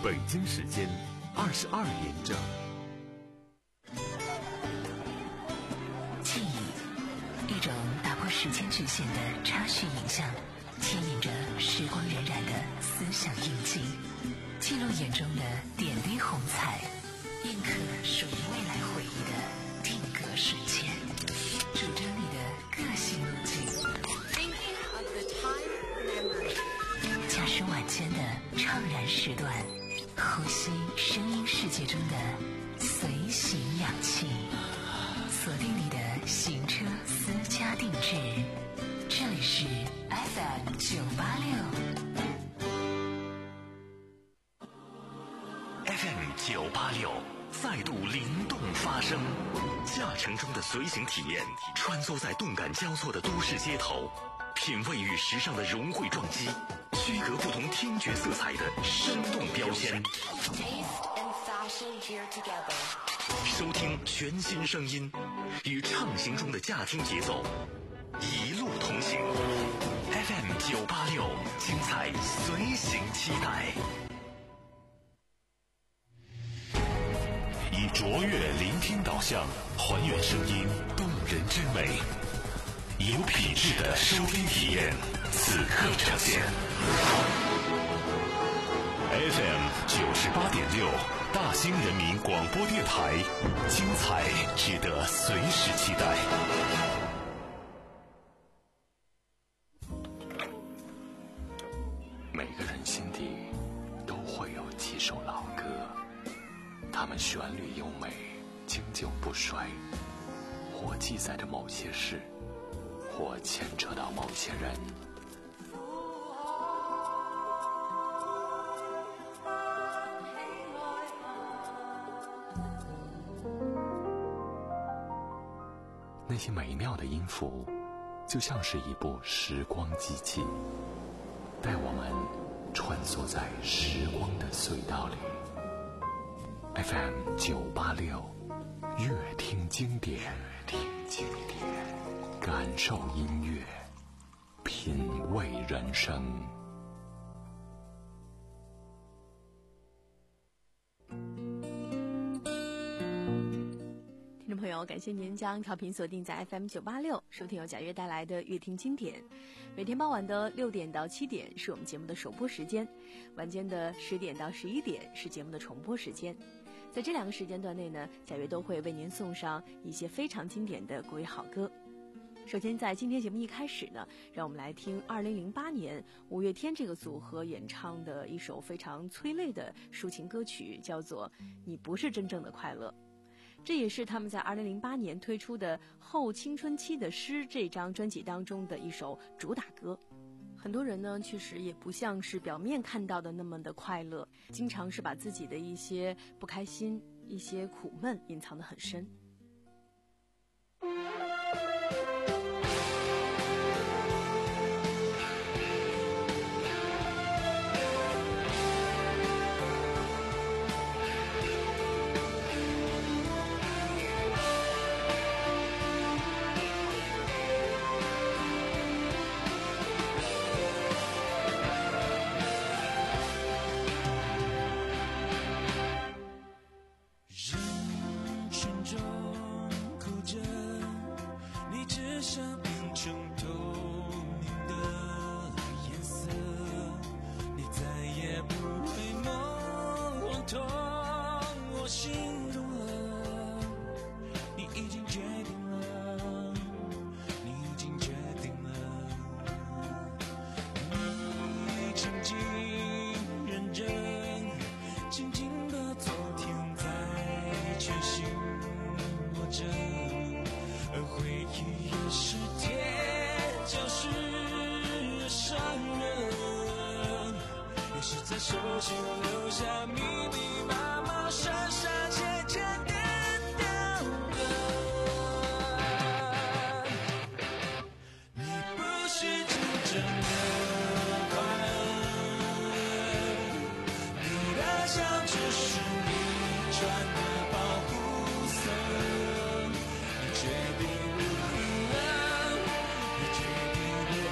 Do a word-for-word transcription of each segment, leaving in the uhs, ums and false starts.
北京时间二十二点整。 记忆，一种打破时间局限的插叙影像，牵引着时光荏苒的思想印记，记录眼中的点滴红彩，印刻属于未来回忆的定格瞬间，主张你的个性路径。驾驶晚间的怅然时段，呼吸声音世界中的随行氧气，锁定你的行车私家定制。这里是 F M 九八六 F M 九八六再度灵动发声，驾乘中的随行体验，穿梭在动感交错的都市街头，品味与时尚的融汇撞击，区隔不同听觉色彩的生动标签，收听全新声音，与畅行中的驾听节奏一路同行。 F M 九八六，精彩随行期待。 以卓越聆听导向，还原声音动人之美，有品质的收听体验，此刻呈现。F M 九十八点六，大兴人民广播电台，精彩值得随时期待。 每个人心底都会有几首老歌，它们旋律优美，经久不衰，或记载着某些事，或牵扯到某些人。那些美妙的音符，就像是一部时光机器，带我们穿梭在时光的隧道里。F M 九八六，乐听经典，乐听经典，感受音乐，品味人生。 听众朋友，感谢您将调频锁定在 F M 九八六，收听由贾悦带来的乐听经典。每天傍晚的六点到七点是我们节目的首播时间，晚间的十点到十一点是节目的重播时间。在这两个时间段内呢，贾悦都会为您送上一些非常经典的国语好歌。首先在今天节目一开始呢，让我们来听二零零八年五月天这个组合演唱的一首非常催泪的抒情歌曲，叫做《你不是真正的快乐》。这也是他们在二零零八年推出的《后青春期的诗》这张专辑当中的一首主打歌。很多人呢，确实也不像是表面看到的那么的快乐，经常是把自己的一些不开心、一些苦闷隐藏得很深。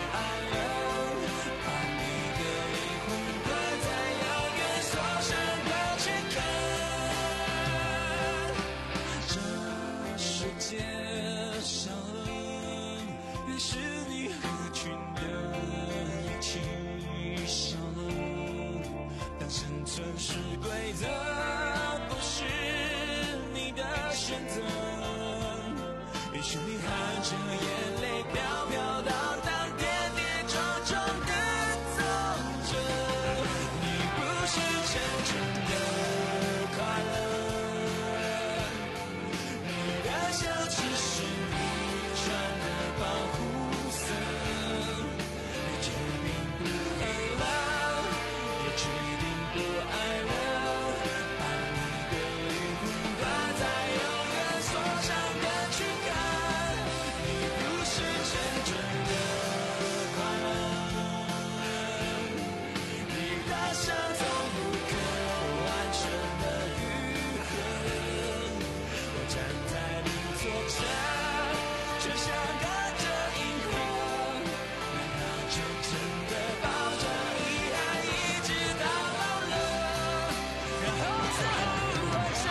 把你的灵魂挂在遥远锁上。 这是规则，不是你的选择。也许你含着眼泪飘飘荡荡，跌跌撞撞的走着，你不是真正的快乐，你的笑只是你穿的保护色，你决定不黑了，也决定不爱了，把你的灵魂挂在永远锁上的躯干，你不是真正的快乐，你的伤总不可完全的愈合，我站在你左侧，就像隔着银河，难道就真的抱着遗憾一直到老了，然后再活着？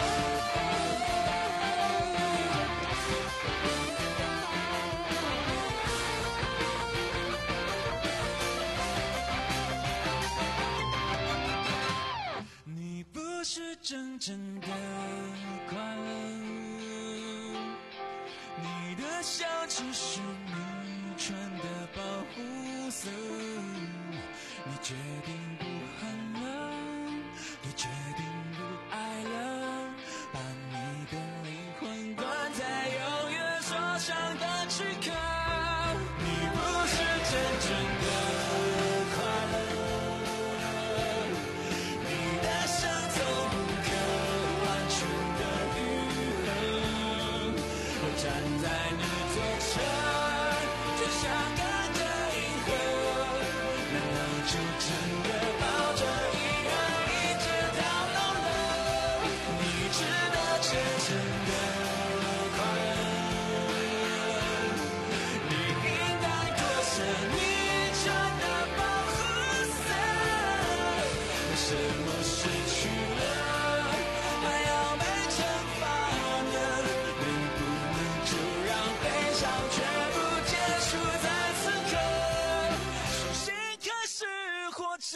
你不是真正的快乐，你的笑只是你穿的保护色，你决定不恨了，你决定不爱了，把你的灵魂关在永远锁上的躯壳，你不是真正的快乐，你的伤总不可完全的愈合，我站在你左侧，就像隔着银河，难道就真的抱着遗憾一直到老了？你值得真正的快乐，你应该脱下你穿的保护色，为什么失去了还要被惩罚呢？能不能就让悲伤全部结束在此刻，重新开始活着？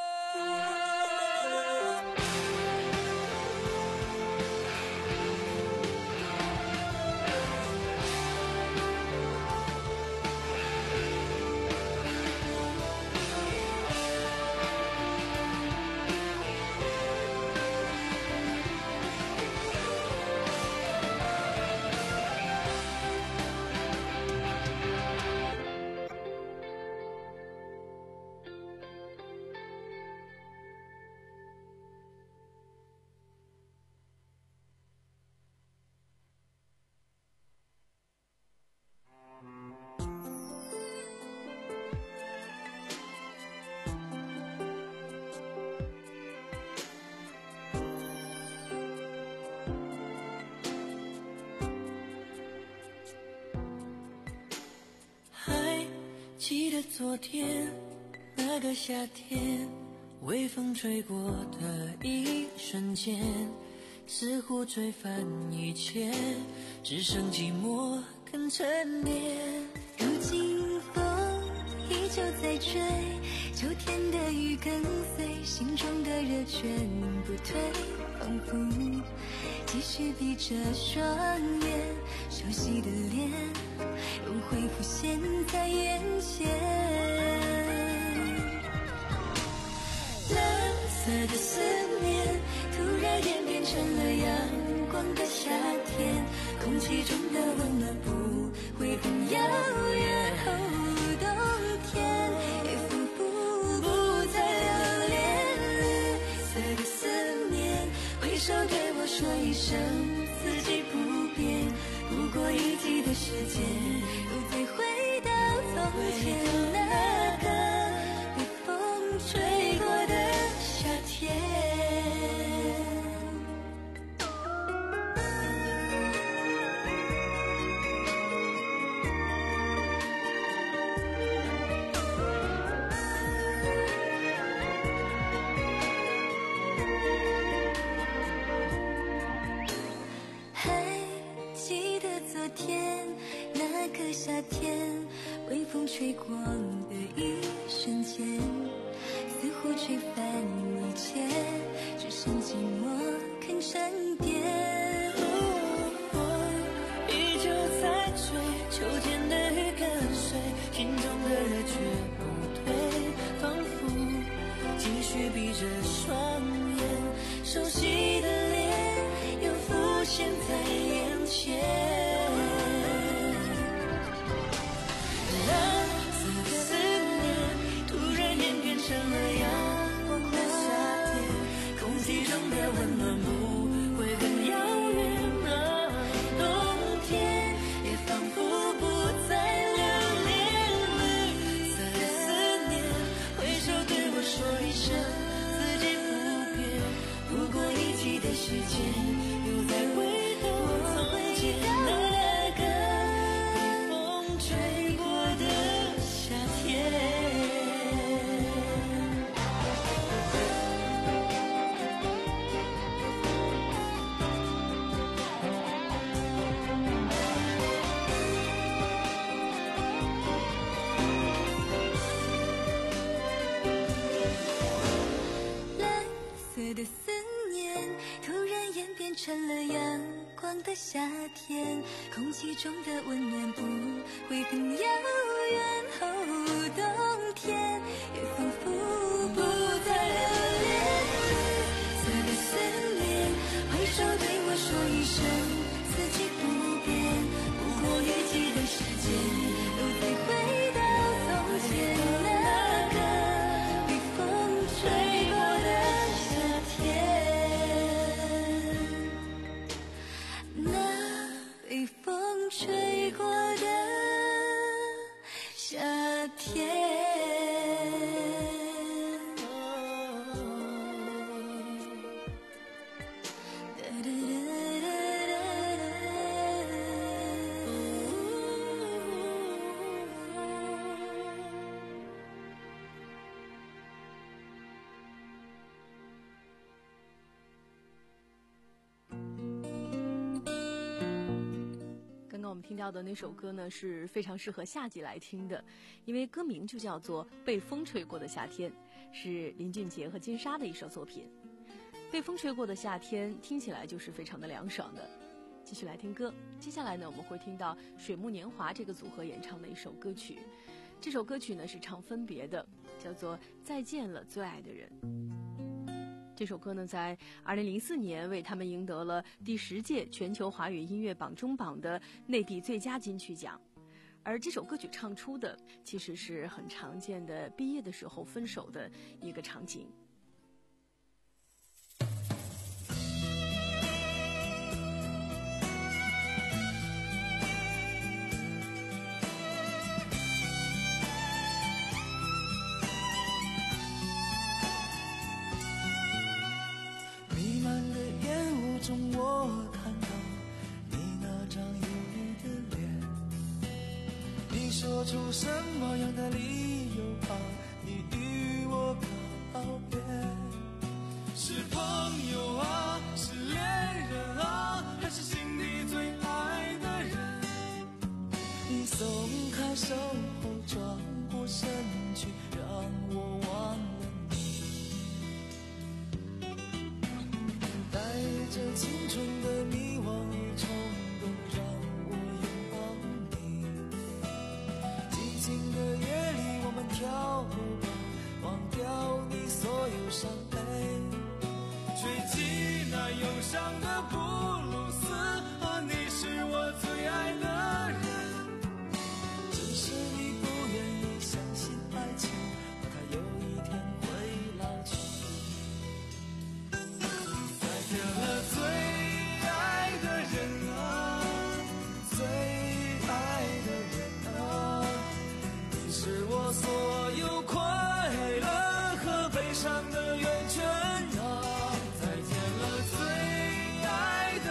记得昨天那个夏天，微风吹过的一瞬间，似乎吹翻一切，只剩寂寞跟沉淀。 如今风依旧在追，秋天的雨跟随，心中的热全不退，仿佛继续闭着双眼，熟悉的脸又会浮现在眼前。蓝色的思念突然间变成了阳光的夏天，空气中的温暖不会很遥远。哦，冬天也仿佛不再留恋，绿色的思念挥手对我说一声四季不变，不过一季的时间又再回到从前那个被风吹过的夏天。夏天微风吹过的一瞬间，似乎吹翻一切， 嫌寂寞更沉淀。依旧在追，秋天的雨跟随，心中的热却不退，仿佛继续闭着双眼，熟悉的脸又浮现在眼前。温暖不会很遥远啊，冬天也仿佛不再留恋。绿色的思念，挥手对我说一声，四季不变。不过一季的时间，又再回头从前那个被风吹过的夏天。的思念突然演变成了阳光的夏天，空气中的温暖不会很遥远。哦，冬天也仿佛不再留恋。绿色的思念，挥手对我说一声，四季不变。不过雨季的时间，又再回到从前那个被风吹过的被风吹过的夏天。 我们听到的那首歌呢，是非常适合夏季来听的，因为歌名就叫做《被风吹过的夏天》，是林俊杰和金莎的一首作品。被风吹过的夏天听起来就是非常的凉爽的。继续来听歌，接下来呢，我们会听到水木年华这个组合演唱的一首歌曲。这首歌曲呢是唱分别的，叫做《再见了最爱的人》。这首歌呢，在二零零四年为他们赢得了第十届全球华语音乐榜中榜的内地最佳金曲奖。而这首歌曲唱出的，其实是很常见的毕业的时候分手的一个场景。 我看到你那张忧郁的脸，你说出什么样的理由啊？你与我告别，是朋友啊，是恋人啊，还是心底最爱的人？你松开手后转过身去，让我忘了带着青春的迷惘与冲动，让我拥抱你。寂静的夜里，我们跳舞吧，忘掉你所有伤悲，吹起那忧伤的布鲁斯。啊，你是我最爱的人，只是你不愿意相信爱情，怕它有一天会老去。再见了最爱的人啊，最爱的人啊，你是我所有快乐和悲伤的源泉啊。再见了最爱的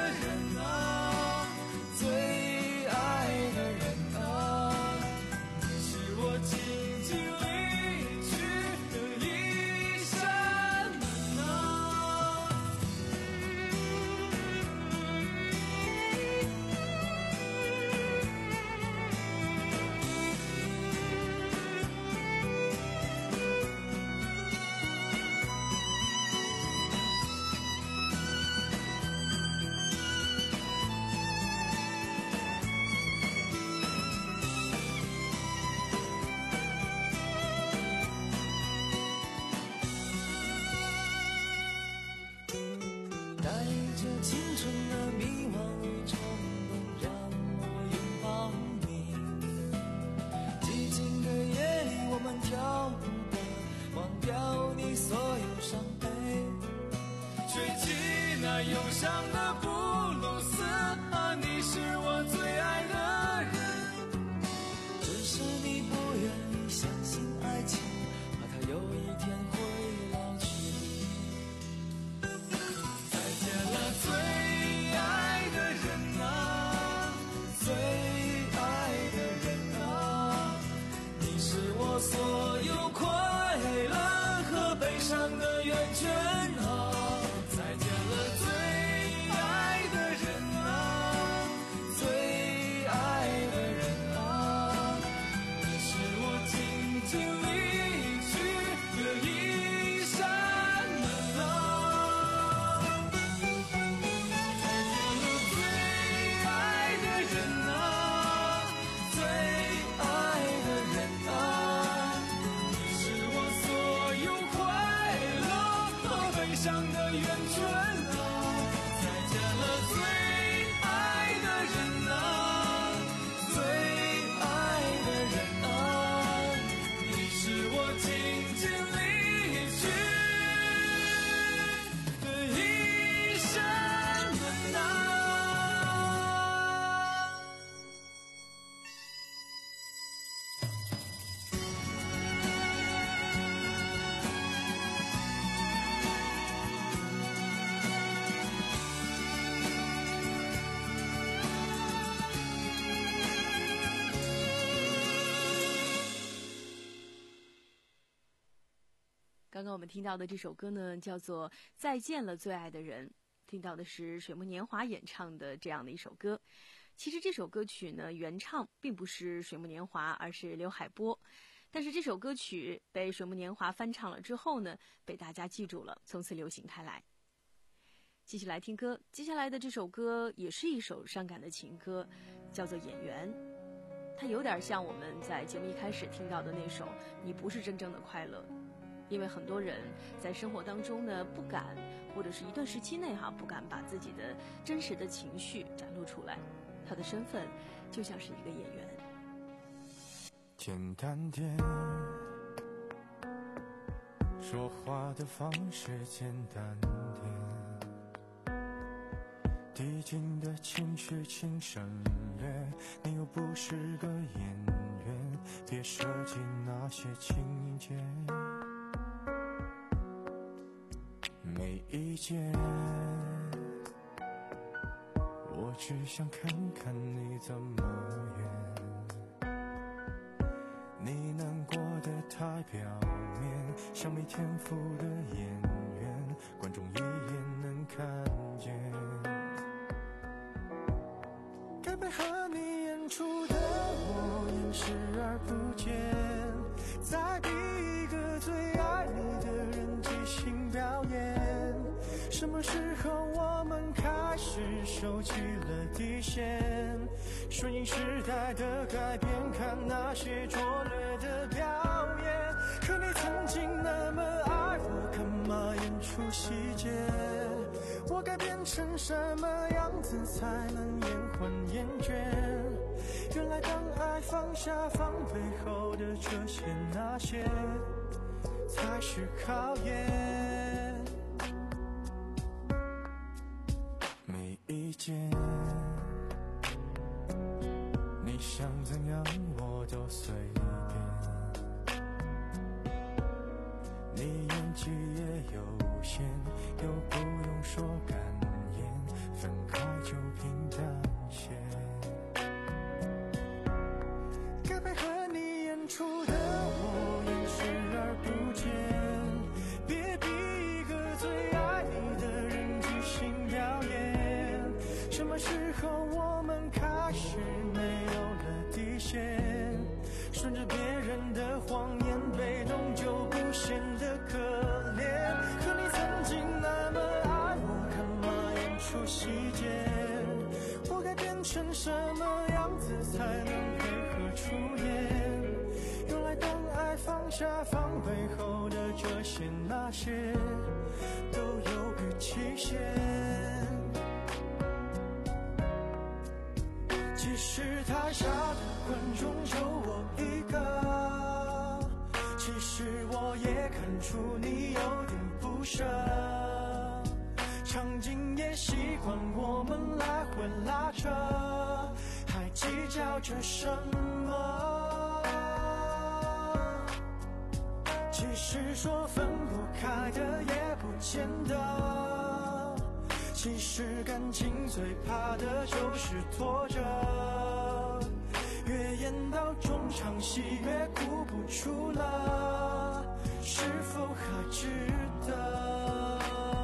这青春的迷惘与冲动，让我拥抱你。寂静的夜里，我们跳舞吧，忘掉你所有伤悲，吹起那忧伤的布鲁斯啊，你是我最爱的人。只是你不愿意相信爱情，怕它有一天会老去。再见了最爱的人啊，最爱的人啊，你是我所有快乐和悲伤的源泉啊。再见了最爱的人啊，最爱的人啊，你是我紧紧离去的一扇门啊。再见了最爱的人啊，最爱的人啊，你是我所有快乐和悲伤的源泉啊。再见了最爱的人啊，最爱的人啊，你是我紧紧离去的一扇门啊。 刚刚我们听到的这首歌呢，叫做《再见了最爱的人》，听到的是水木年华演唱的这样的一首歌。其实这首歌曲呢，原唱并不是水木年华，而是刘海波。但是这首歌曲被水木年华翻唱了之后呢，被大家记住了，从此流行开来。继续来听歌，接下来的这首歌也是一首伤感的情歌，叫做《演员》。它有点像我们在节目一开始听到的那首《你不是真正的快乐》。因为很多人在生活当中呢不敢，或者是一段时期内哈不敢把自己的真实的情绪展露出来，他的身份就像是一个演员。 简单点，说话的方式简单点，递进的情绪请省略，你又不是个演员，别设计那些情节。没意见，我只想看看你怎么演。你难过的太表面，像没天赋的演员，观众一眼能看见。该配合你演出的我演视而不见，再逼一个最爱你的人即兴表演。什么时候我们开始收起了底线？顺应时代的改变，看那些拙劣的表演。可你曾经那么爱我，干嘛演出细节？我该变成什么样子才能延缓厌倦？原来当爱放下防备后的这些那些，才是考验。没意见，你想怎样我都随便。你演技也有限，又不用说感言，分开就平淡些。该配合你演出的我演视而不见，别逼一个最爱你的人即兴表演。什么时候我们开始没有了底线？顺着别人的谎言，被动就不显得可怜。可你曾经那么爱我，干嘛演出细节？我该变成什么样子才能配合出演？原来当爱放下防备后的这些那些，都有个期限。 台下的观众就我一个，其实我也看出你有点不舍，场景也习惯我们来回拉扯，还计较着什么？其实说分不开的也不见得，其实感情最怕的就是拖着，越演到中场戏越哭不出了，是否还值得？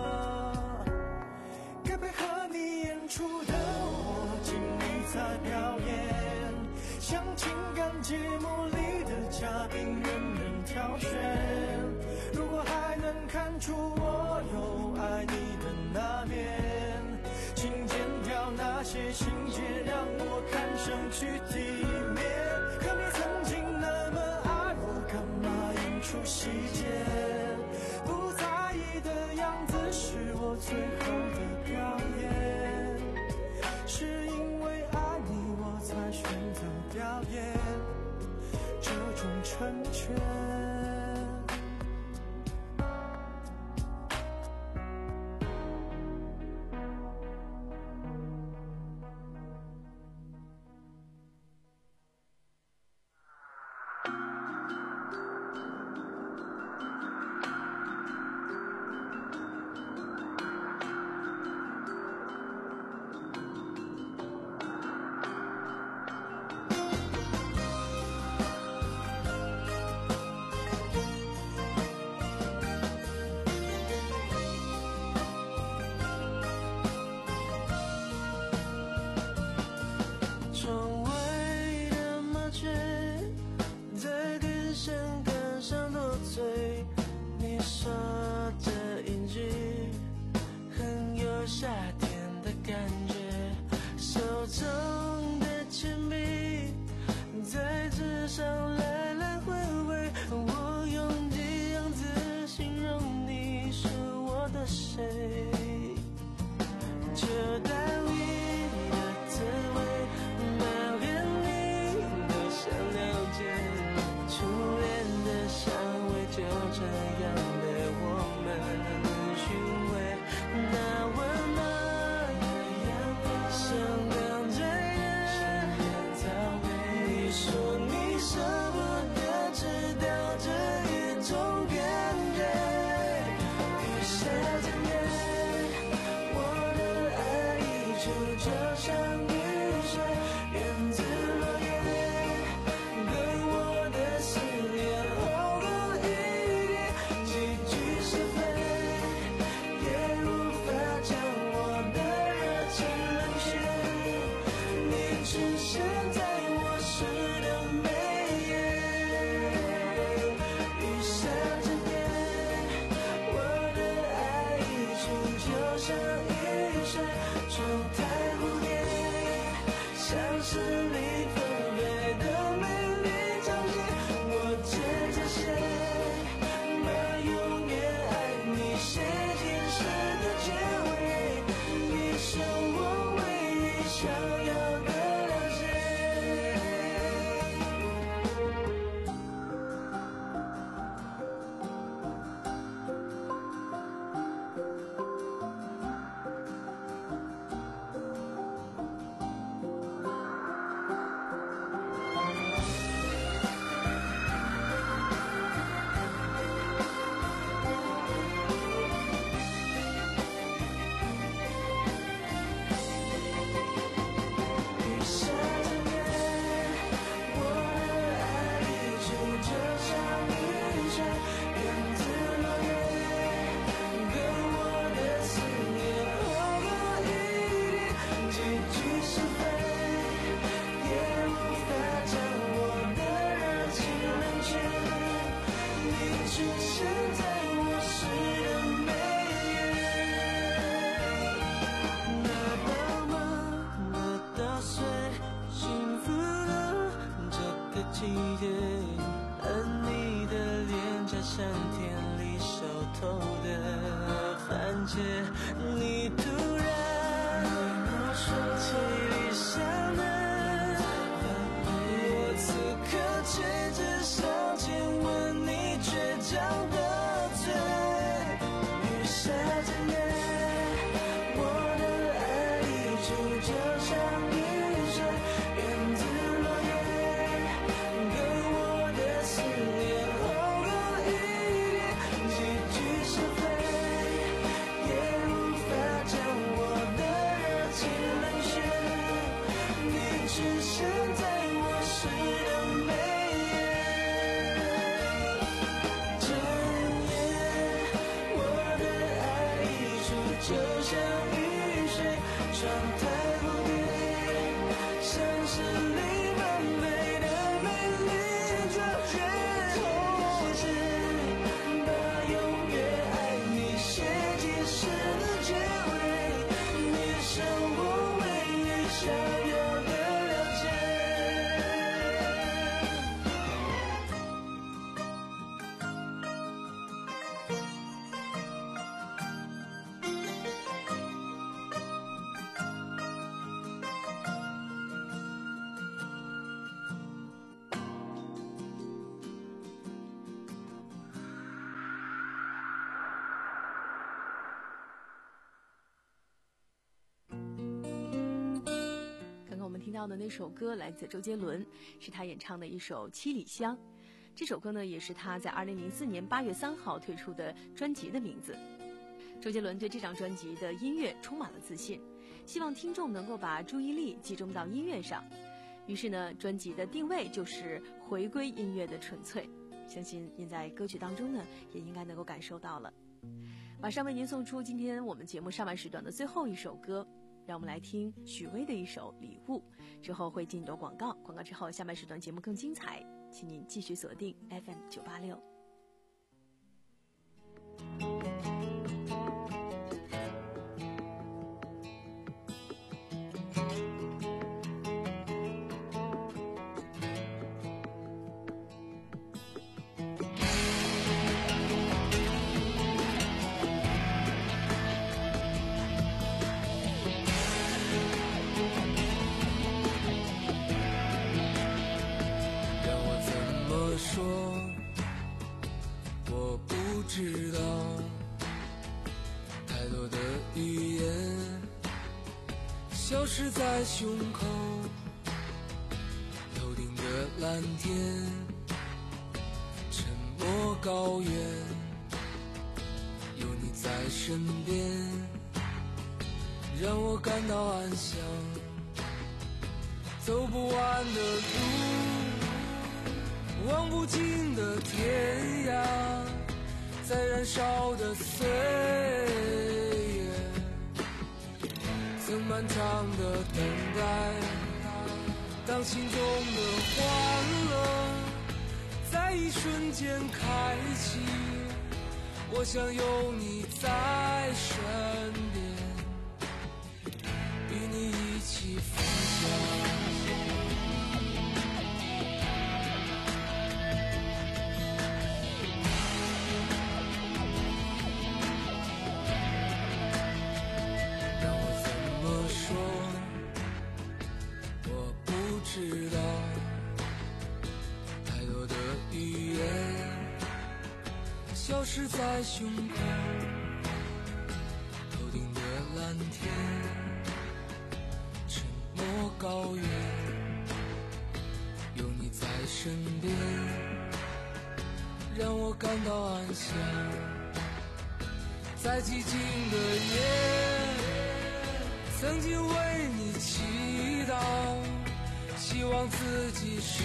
该配合你演出的我尽力在表演，像情感节目里的嘉宾任人挑选，如果还能看出我有爱你的那面，请剪掉那些情节让我看上去体面，可你曾经那么爱我，干嘛演出细节？不在意的样子是我最后的表演，是因为爱你我才选择表演这种成全。 窗外的麻雀在根上杆上多嘴，你说的一句很有夏天的感觉，手中的铅笔在纸上来来回回，我用的样子形容你是我的谁，就当你的滋味初恋的香味就这样被我们寻味，那温暖的阳光像刚醉人，你说你舍不得知道这一种感觉，雨下渐远，我的爱溢出就像雨水，源自落叶，像是你分贝的美丽场景，我借着谁把永远爱你写进诗的结尾，你是我唯一想要的了解。季节，而你的脸颊像田里熟透的番茄，你突然说起理想的就像雨水窗台蝴蝶，像是你们美的美丽转接，或是把永远爱你写进诗的结尾，你是我唯一想要的了解。 听到的那首歌来自周杰伦，是他演唱的一首《七里香》。这首歌呢，也是他在二零零四年八月三号推出的专辑的名字。周杰伦对这张专辑的音乐充满了自信，希望听众能够把注意力集中到音乐上。于是呢，专辑的定位就是回归音乐的纯粹。相信您在歌曲当中呢，也应该能够感受到了。马上为您送出今天我们节目上半时段的最后一首歌。让我们来听许巍的一首《礼物》，之后会进一段广告，广告之后下半时段节目更精彩，请您继续锁定 F M 九八六。 知道太多的语言消失在胸口，头顶的蓝天，沉默高原，有你在身边，让我感到安详。走不完的路，望不尽的天涯，在燃烧的岁月，曾漫长的等待，当心中的欢乐在一瞬间开启，我想有你在身边，与你一起分享。知道太多的语言消失在胸口，头顶的蓝天，沉默高原，有你在身边，让我感到安详。在寂静的夜，曾经为你祈祷，希望自己是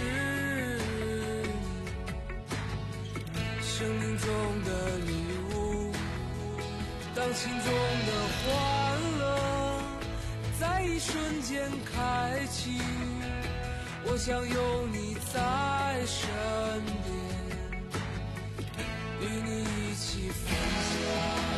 你生命中的礼物，当心中的欢乐在一瞬间开启，我想有你在身边，与你一起分享。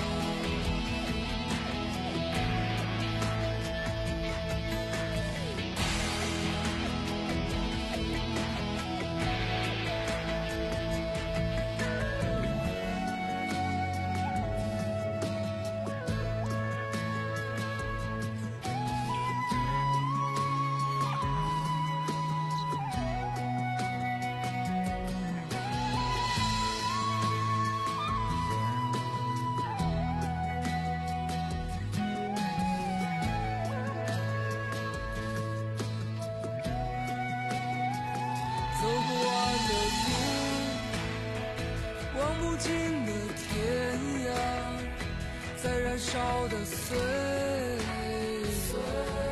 烧的岁月，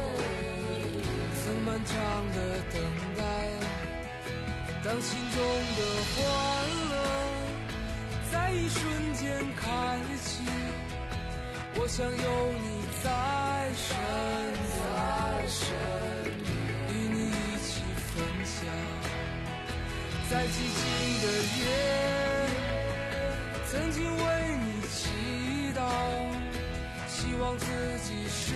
曾漫长的等待，当心中的欢乐在一瞬间开启， 我想有你在身边，与你一起分享，在寂静的夜，曾经为你祈祷，希望自己是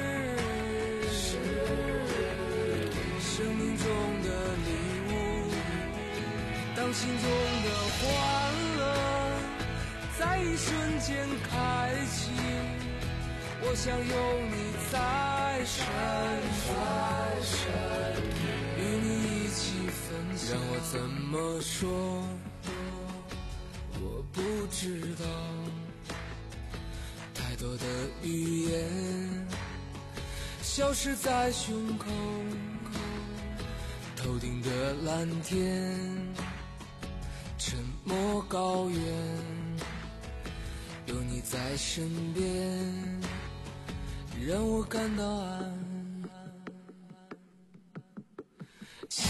生命中的礼物，当心中的欢乐在一瞬间开启，我想有你在身边，与你一起分享。让我怎么说，我不知道，太多的语言消失在胸口，头顶的蓝天，沉默高原，有你在身边，让我感到安详。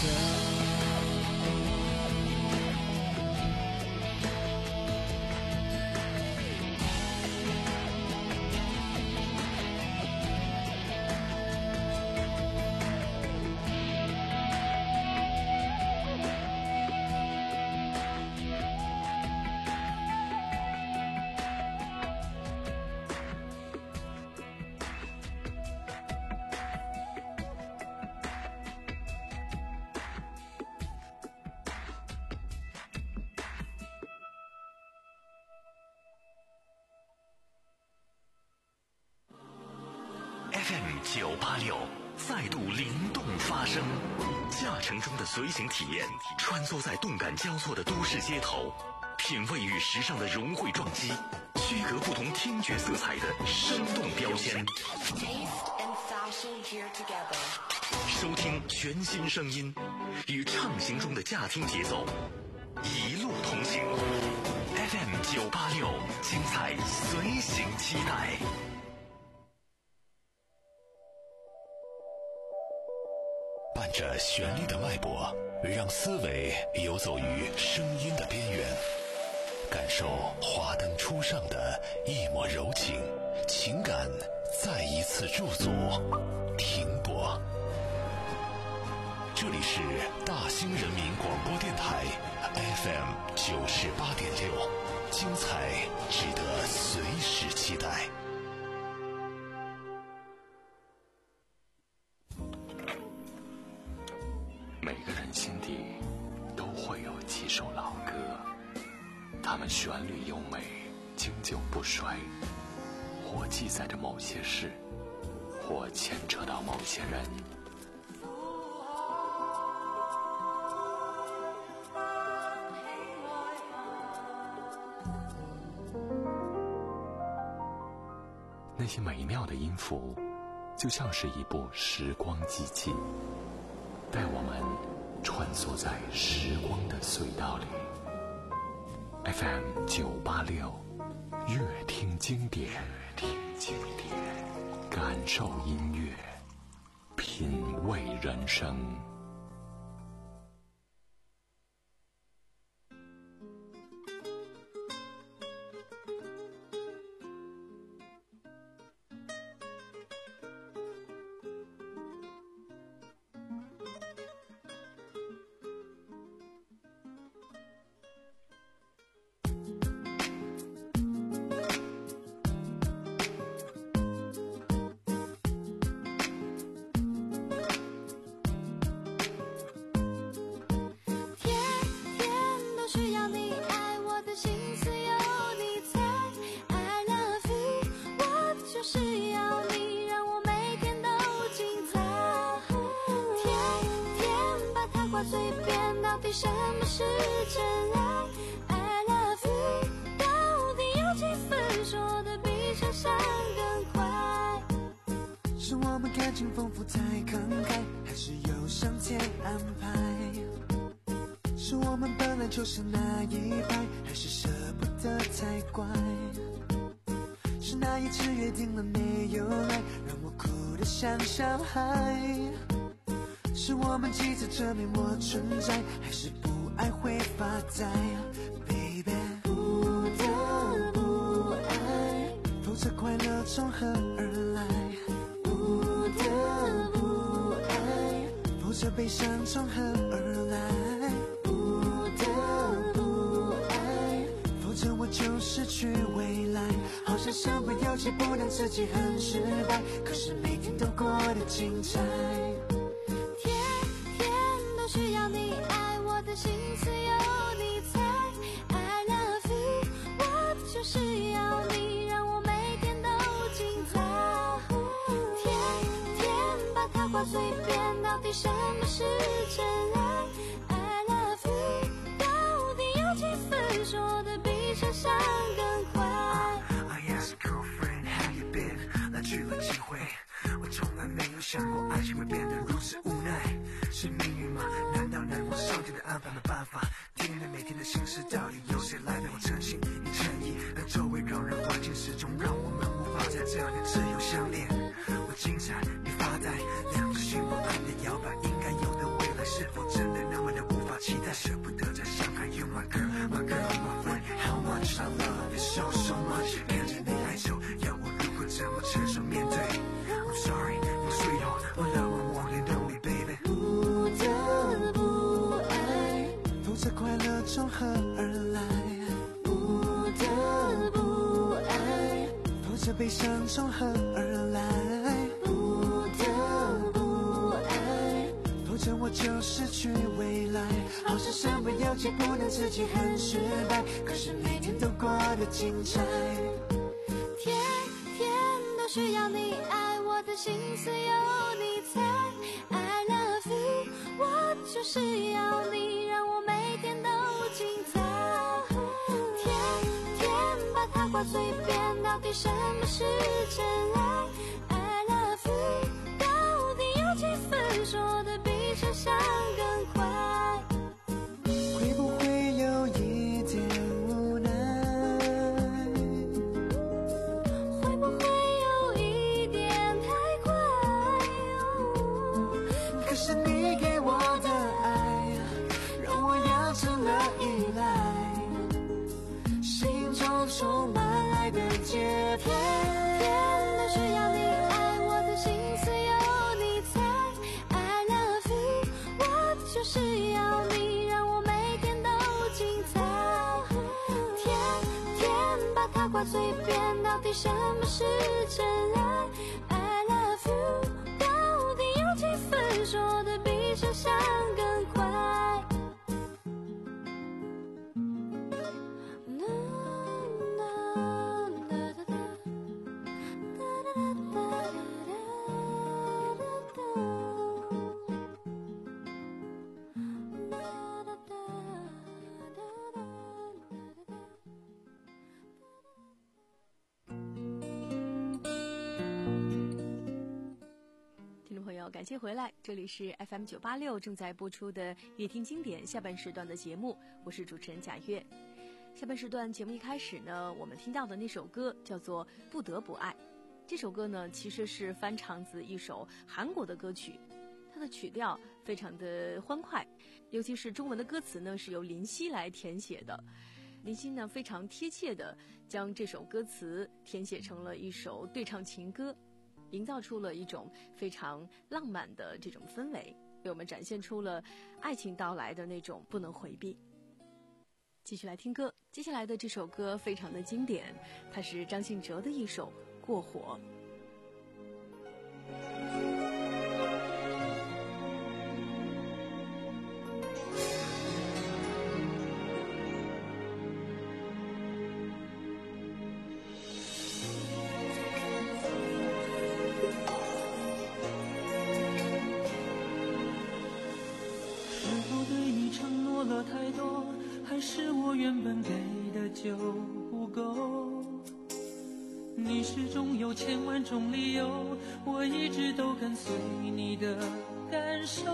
F M 九八六再度灵动发声，驾乘中的随行体验，穿梭在动感交错的都市街头，品味与时尚的融汇撞击，区隔不同听觉色彩的生动标签。收听全新声音，与畅行中的驾听节奏，一路同行。F M 九八六，精彩随行期待。 伴着旋律的脉搏，让思维游走于声音的边缘，感受华灯初上的一抹柔情，情感再一次驻足停泊。这里是大兴人民广播电台 F M 九十八点六，精彩值得随时期待。 每个人心底都会有几首老歌，它们旋律优美，经久不衰，或记载着某些事，或牵扯到某些人。那些美妙的音符，就像是一部时光机器，带我们穿梭在时光的隧道里。 F M 九八六，乐听经典，听经典，感受音乐，品味人生。 什么是真爱 I love you 到底有几分说的比想象更快？ 是我们感情丰富太慷慨，还是有上天安排？是我们本来就是那一派，还是舍不得太乖？是那一次约定了没有来，让我哭得像小孩？是我们急着证明我存在，还是不爱会发呆 Baby 不得不爱，否则着快乐从何而来，不得不爱，否则悲伤从何而来，不得不爱，否则我就失去未来。好像身不由己，不能自己很失败，可是每天都过得精彩。 天天都需要你爱，我的心思有你猜。I love you， 我就是要你，让我每天都精彩。天天把它挂嘴边，到底什么是真爱 ？I love you， 到底有几分说的比想象更快？ I asked girlfriend how you been， 来去了几回，我从来没有想过爱情会变得如此无奈。是命运吗？难道难过上天的安排没办法？天天每天的心事，到底由谁来陪我诚心与诚意？那周围让人环境始终让我们无法在这样的自由相恋。我精彩，你发呆，两颗心不安的摇摆，应该有的未来是否真的那么的无法期待？舍不得再相爱 ，You my girl, my girl, my friend, how much I love you so so much。看着你哀愁，要我如何怎么承受面对 ？I'm sorry, my sweetheart, I love you more than only baby。不得不爱，否则快乐从何而来？不得不爱，否则悲伤从何而来？不得不爱，否则我就失去未来。好像身不由己，不能自己很失败，可是每天都过得精彩。 天天都需要你爱，我的心思有你猜。I love you， 我就是要你，让我每天都精彩。天天把它挂嘴边，到底什么是真爱 ？I love you， 到底有几分说的比想象更快？ 会不会有一点无奈？ 会不会有一点太快？ 可是你给我的爱，让我养成了依赖，心中充满爱的节拍。 天天都需要你爱，我的心思有你猜。I love you， 我就是要你，让我每天都精彩。天天把它挂嘴边，到底什么是真爱 ？I love you， 到底有几分说的比想象更快？ 感谢回来，这里是 F M 九八六正在播出的夜听经典下半时段的节目，我是主持人贾月。下半时段节目一开始呢，我们听到的那首歌叫做《不得不爱》。这首歌呢，其实是翻唱自一首韩国的歌曲，它的曲调非常的欢快，尤其是中文的歌词呢是由林夕来填写的。林夕呢非常贴切的将这首歌词填写成了一首对唱情歌，营造出了一种非常浪漫的这种氛围，为我们展现出了爱情到来的那种不能回避。继续来听歌，接下来的这首歌非常的经典，它是张信哲的一首《过火》。 太多，还是我原本给的就不够？你始终有千万种理由，我一直都跟随你的感受，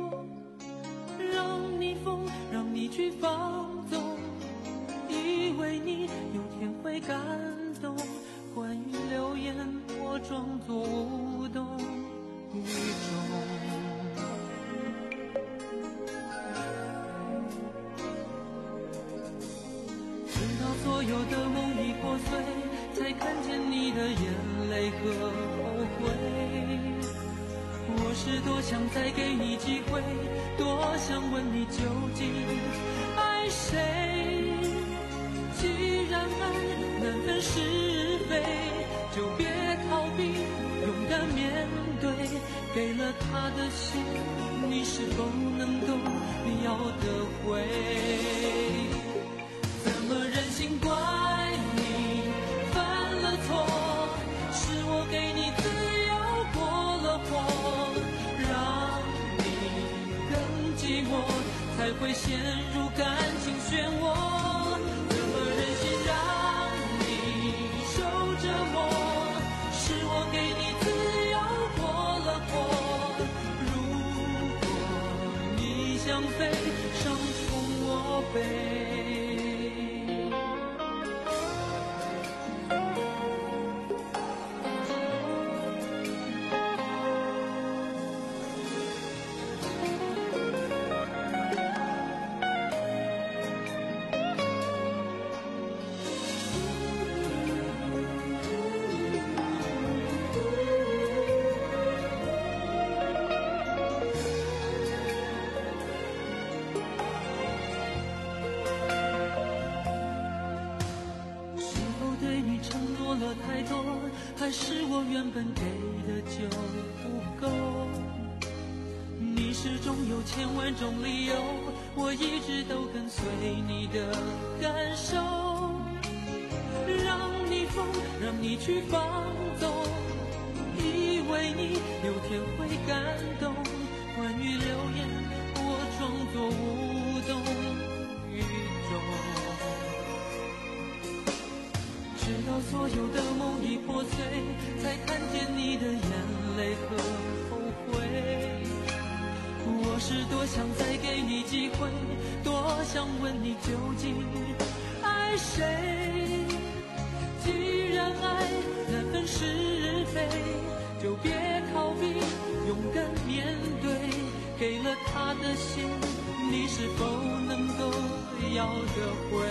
让你疯，让你去放纵，以为你有天会感动。关于流言，我装作无动于衷。所有的梦已破碎，才看见你的何后悔？我是多想再给你机会，多想问你究竟爱谁？既然爱难分是非，就别逃避，勇敢面对。给了他的心，你是否能够要得回？怎么忍心怪你犯了错？是我给你自由过了火，让你更寂寞，才会陷入感情漩涡。怎么忍心让你受折磨？是我给你自由过了火，如果你想飞，伤痛我背。还是我原本给的就不够？你始终有千万种理由，我一直都跟随你的感受，让你疯，让你去放纵，以为你有天会感动。关于流言，我装作无动于衷。直到所有的梦已破碎，才看见你的眼泪和后悔。我是多想再给你机会，多想问你究竟爱谁？既然爱难分是非，就别逃避，勇敢面对。给了他的心，你是否能够要得回？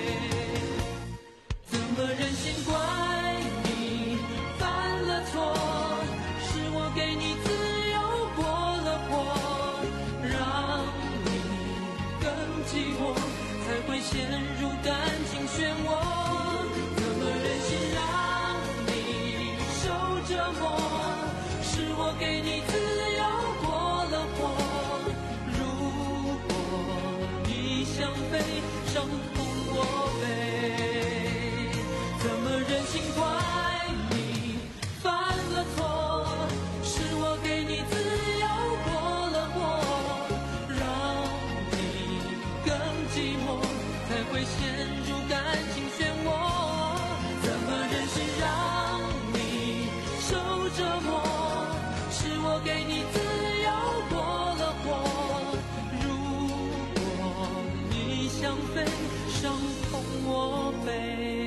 怎么忍心怪你犯了错？是我给你自由过了火，让你更寂寞，才会陷入感情漩涡。怎么忍心让你受折磨？是我给你自由过了火，如果你想飞，伤痛我背。怎么忍心怪你犯了错？是我给你自由过了火，让你更寂寞，才会陷入感情漩涡。怎么忍心让你受折磨？是我给你自由过了火，如果你想飞，伤痛我背。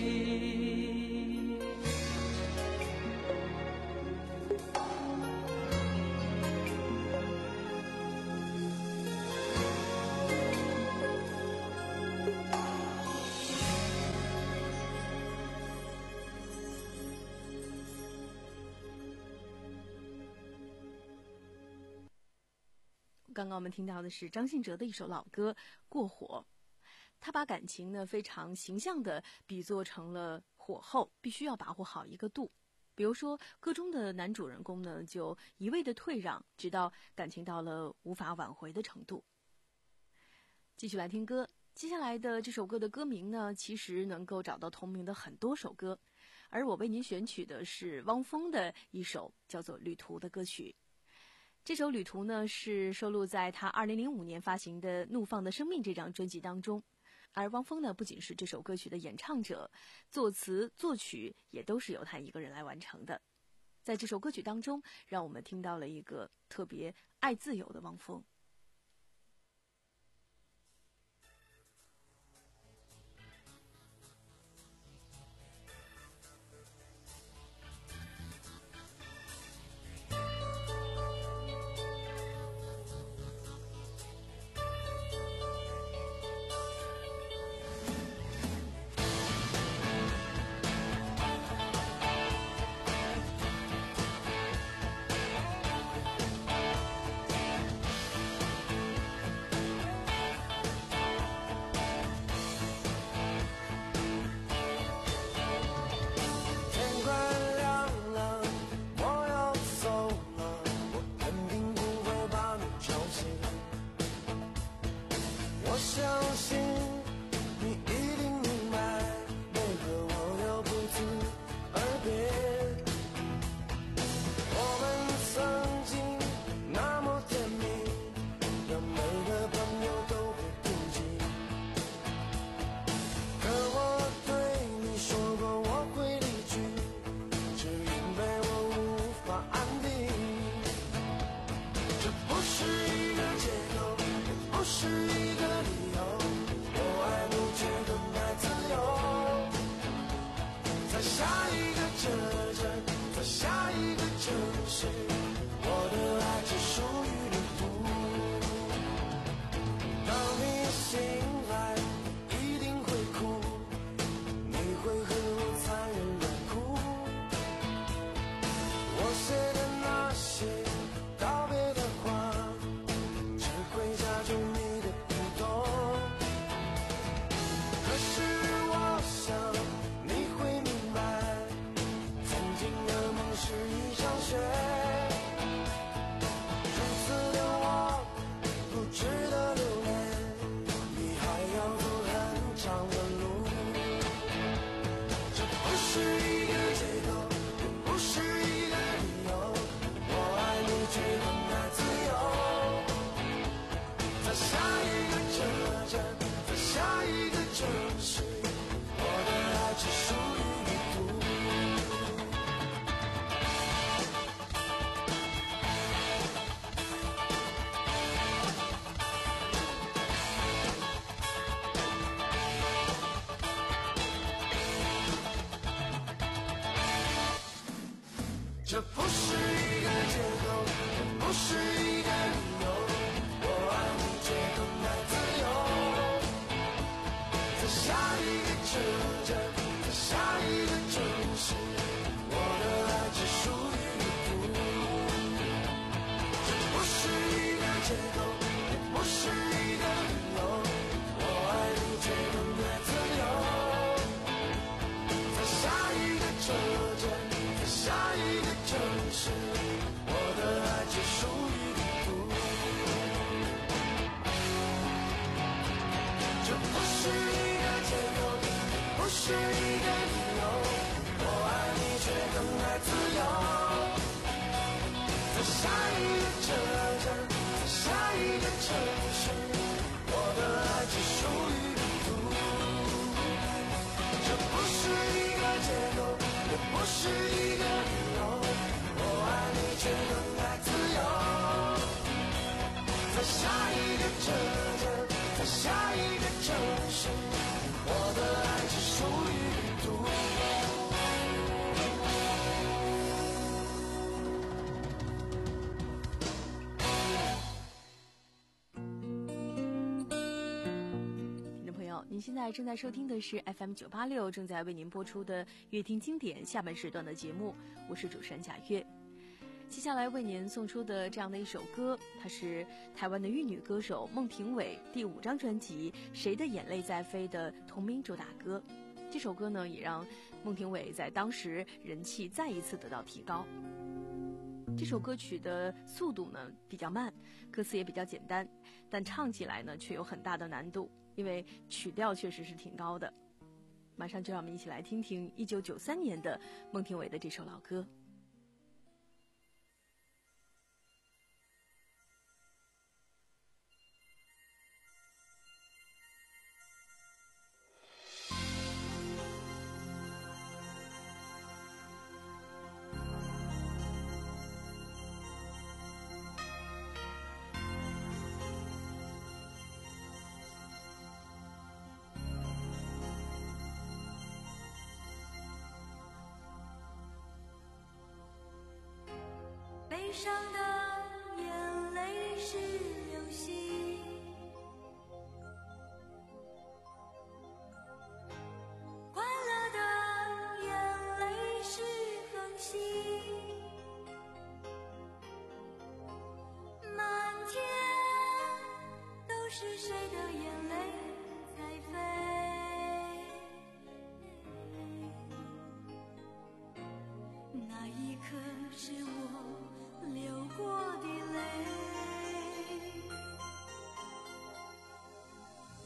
刚刚我们听到的是张信哲的一首老歌《过火》，他把感情呢非常形象地比作成了火候，必须要把握好一个度。比如说歌中的男主人公呢就一味的退让，直到感情到了无法挽回的程度。继续来听歌，接下来的这首歌的歌名呢其实能够找到同名的很多首歌，而我为您选取的是汪峰的一首叫做《旅途》的歌曲。这首《旅途》呢是收录在他二零零五年发行的《怒放的生命》这张专辑当中，而汪峰呢不仅是这首歌曲的演唱者，作词作曲也都是由他一个人来完成的。在这首歌曲当中，让我们听到了一个特别爱自由的汪峰。 相信你一定明白，为何我要不辞而别。我们曾经那么甜蜜，让每个朋友都会妒忌。可我对你说过我会离去，只因为我无法安定。这不是一个借口，也不是一个理由，我爱你却更爱自由。在下一个车站，在下一个城市，我的爱只属于你独。当你醒来一定会哭，你会和我残忍的哭。我写的那些告别的话，只会加重你的苦痛。可是我想你会明白，曾经的梦是一场雪，如此的我不值得留恋，你还要走很长的路。这不是一个借口，也不是一个理由，我爱你却更爱自由。在下一个车站，在下一个城市，我的爱只属于你独。这不是一个借口，也不是一个理由，我爱你却更爱自由。在下一个车站，在下一个城市，我的爱只属于你独。这不是一个借口，也不是一个理由，我爱你却更爱自由。在下一个车站，在下一个城市，我的爱只属于你独。这不是一个借口，也不是一个理由，我爱你却更爱自由。在下一个车站，在下一个城市，我的爱只属于你独。这不是一个借口，也不是一个理由，我爱你却更爱自由。在下一个车站，在下一个城市，我的爱只属于你独。 听众朋友，您现在正在收听的是 F M 九八六，正在为您播出的乐听经典下半时段的节目，我是主持人贾月。接下来为您送出的这样的一首歌，它是台湾的玉女歌手孟庭苇第五张专辑《谁的眼泪在飞》的同名主打歌。这首歌呢，也让孟庭苇在当时人气再一次得到提高。这首歌曲的速度呢比较慢，歌词也比较简单，但唱起来呢却有很大的难度，因为曲调确实是挺高的。马上就让我们一起来听听一九九三年的孟庭苇的这首老歌。 悲伤的眼泪是流星，快乐的眼泪是恒星，满天都是谁的眼泪在飞，那一刻是我流过的泪。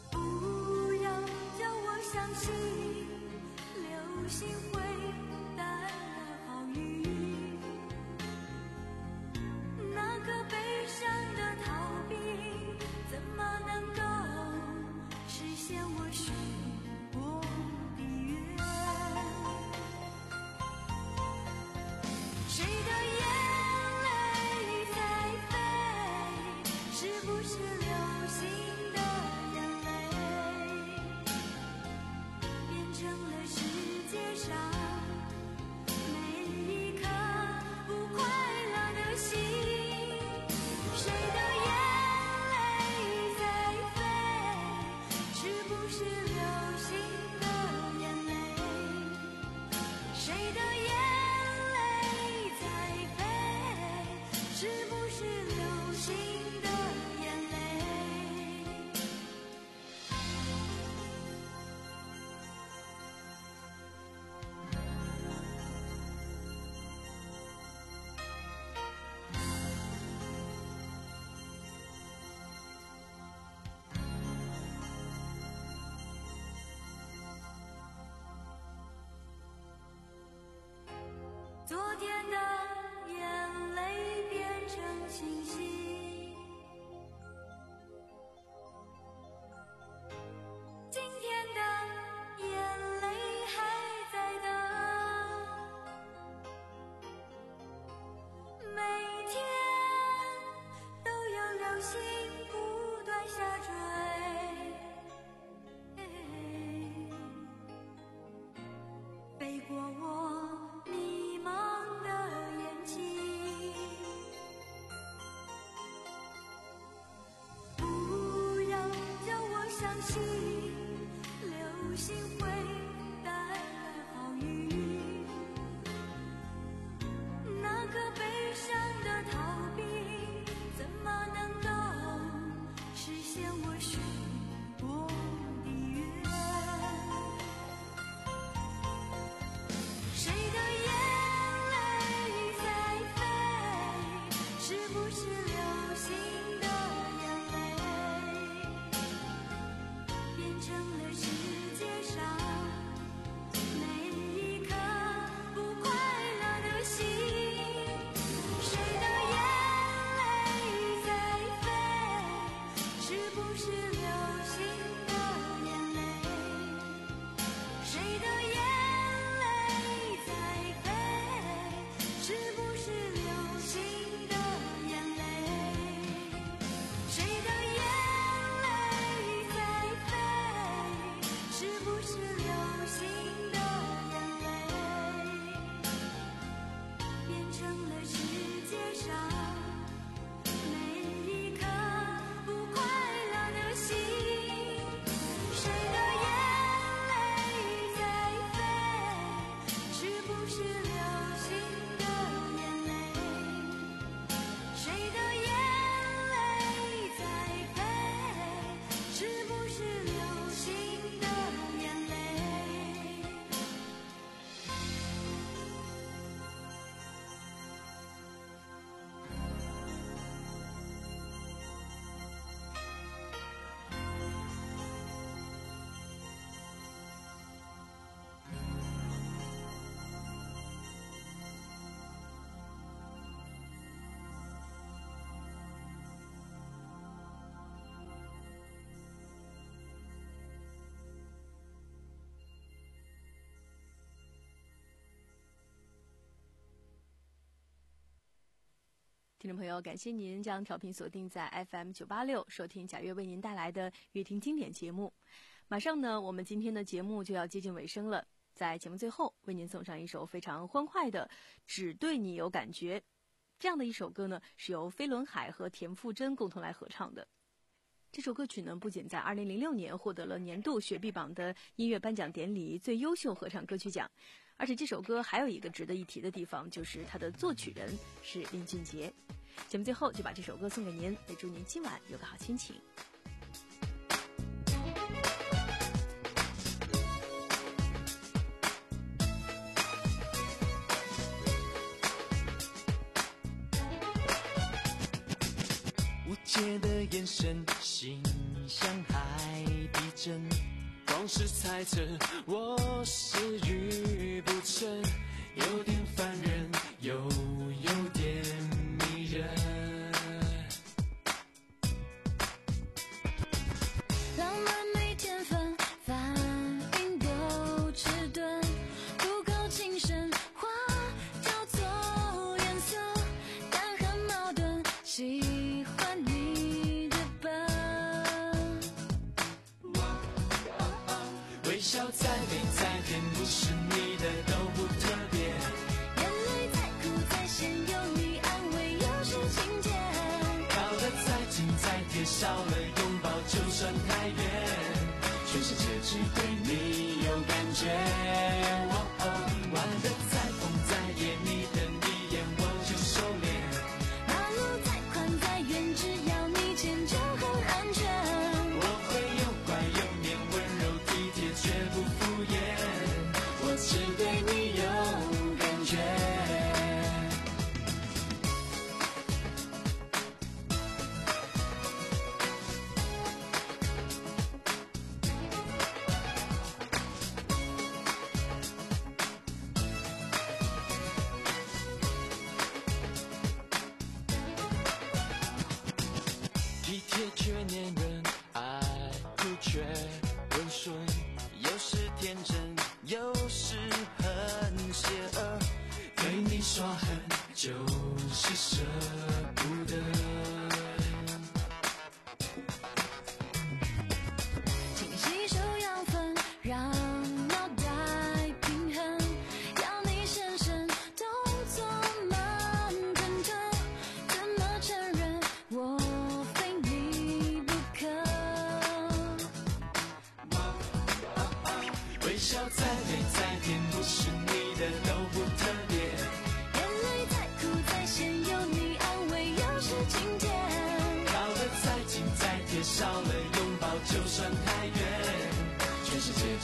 息，流星会带来好运。那颗悲伤的逃避，怎么能够实现我许过的愿？谁的眼泪在飞？是不是流星的眼泪，变成了世界上每一颗不快乐的心？谁的眼泪在飞？是不是流星的眼泪？谁的眼泪在飞？是不是流星的眼泪？谁的眼泪在飞？是不是流星的眼泪，变成了世界上每一颗不快乐的心？谁的眼泪在飞？是不是流星的眼泪？谁的眼泪在飞？是不是流星的眼泪？ 听众朋友，感谢您将调频锁定在 F M 九八六，收听贾月为您带来的乐听经典节目。马上呢，我们今天的节目就要接近尾声了，在节目最后为您送上一首非常欢快的《只对你有感觉》。这样的一首歌呢，是由飞轮海和田馥甄共同来合唱的。这首歌曲呢，不仅在二零零六年获得了年度雪碧榜的音乐颁奖典礼最优秀合唱歌曲奖，而且这首歌还有一个值得一提的地方，就是它的作曲人是林俊杰。节目最后就把这首歌送给您，也祝您今晚有个好心情。 无解的眼神，心像海底针，光是猜测我是愚不成，有点烦人，又有点迷人。 浪漫没天分，反应都迟钝，不够精神，话叫做颜色，但很矛盾，喜欢你的笨。 微笑再美再甜，不是你的都不特别。 眼泪再苦再咸，有你安慰又是晴天。 靠得再近再贴，少了拥抱就算太远。全世界只对你有感觉。哦哦，玩得再疯再野，你的一眼我就收敛。 马路再宽再远，只要你牵就很安全。 我会又乖又黏，温柔体贴绝不敷衍。我只对你有感觉。体贴却黏人，爱哭却温顺，有时天真，有时很邪恶。对你耍狠，就是舍不得。 请吸收养分，让脑袋平衡，要你深深动作慢吞吞，怎么承认我非你不可？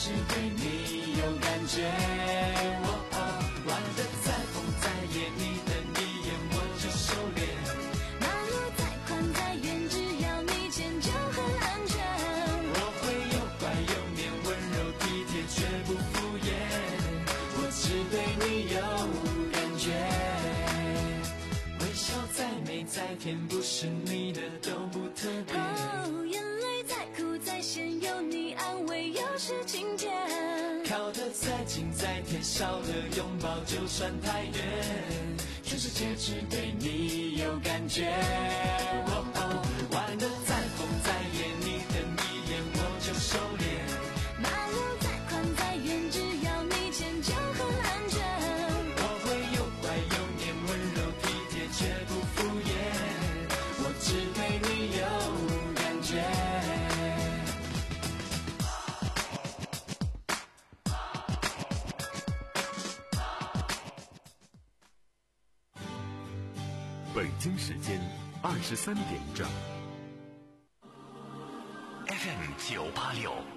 只对你有感觉。哦哦，玩得再疯再野，你的一眼我就收敛。 马路再宽再远，只要你牵就很安全。 我会又乖又黏，温柔体贴绝不敷衍。我只对你有感觉。微笑再美再甜，不是你的都不特别。 哦，眼泪再苦再咸，有你安慰又是晴天。 靠得再近再贴，少了拥抱就算太远。全世界只对你有感觉。哦哦，玩得再疯再野，你的一眼我就收敛。 马路再宽再远，只要你牵就很安全。 我会又乖又黏，温柔体贴绝不敷衍。我只对你有感觉。 北京时间二十三点整。 F M 九八六